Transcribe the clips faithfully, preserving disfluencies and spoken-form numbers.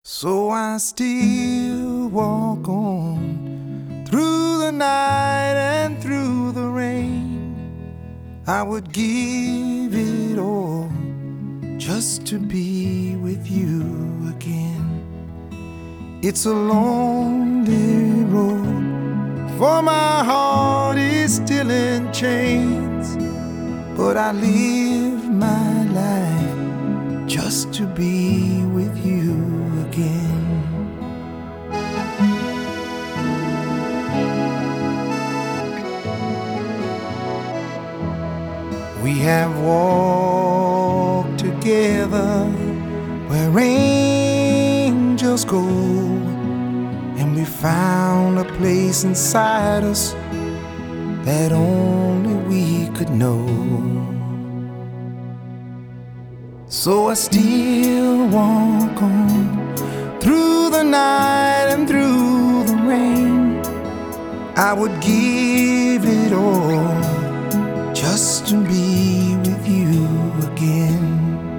So I still walk on through the night and through the rain. I would give it all just to be with you again. It's a lonely road, for my heart is still in chains. But I live my life just to be with you again. We have walked together where angels go, and we found a place inside us that only we could know. So I still walk on through the night and through the rain. I would give it all just to be with you again.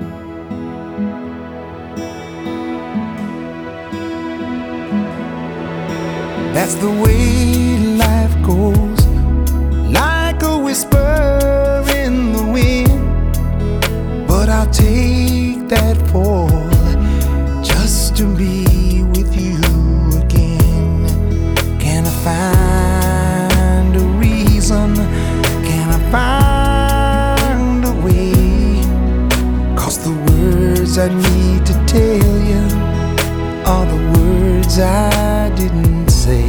That's the way life goes, like a whisper in the wind. But I'll take that fall just to be with you again. Can I find a reason? Can I find a way? 'Cause the words I need to tell you are the words I didn't say.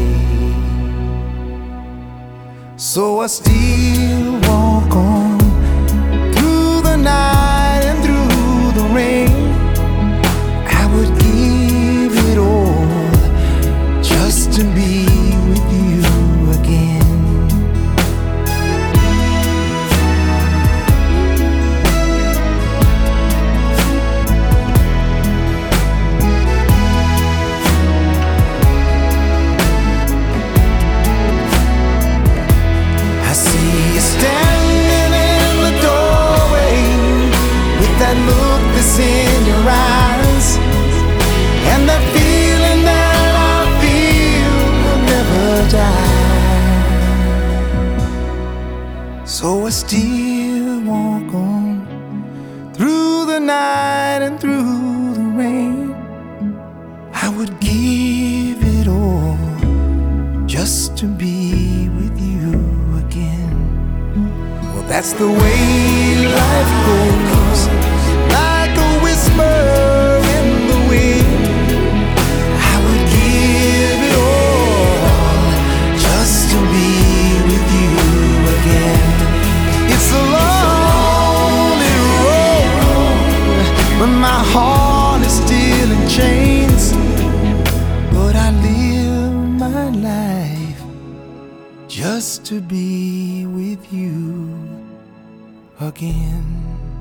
So I still walk on through the night and through the rain. I would give it all just to be with you again. I see you standing in the doorway with that look that's in your eyes, and that feeling that I feel will never die. So I still walk on through the night and through the rain. I would give it all just to be with you again. Well, that's the way life goes, like a whisper in the wind. I would give it all just to be with you again. It's a lonely road, but my heart is still in chains. But I live my life just to be with you again.